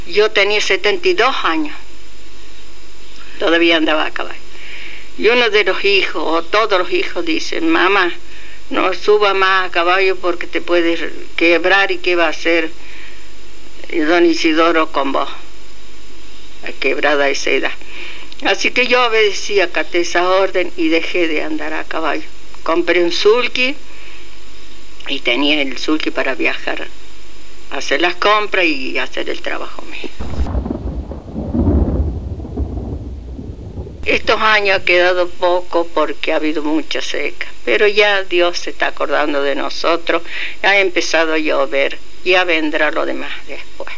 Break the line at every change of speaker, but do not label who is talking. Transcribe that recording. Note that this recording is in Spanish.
Yo tenía 72 años, todavía andaba a caballo. Y uno de los hijos, o todos los hijos, dicen: mamá, no suba más a caballo porque te puedes quebrar. ¿Y qué va a hacer don Isidoro con vos? Quebrada esa edad. Así que yo obedecí, acaté esa orden y dejé de andar a caballo. Compré un sulky y tenía el sulky para viajar, hacer las compras y hacer el trabajo mío. Estos años ha quedado poco porque ha habido mucha seca, pero ya Dios se está acordando de nosotros, ha empezado a llover, ya vendrá lo demás después.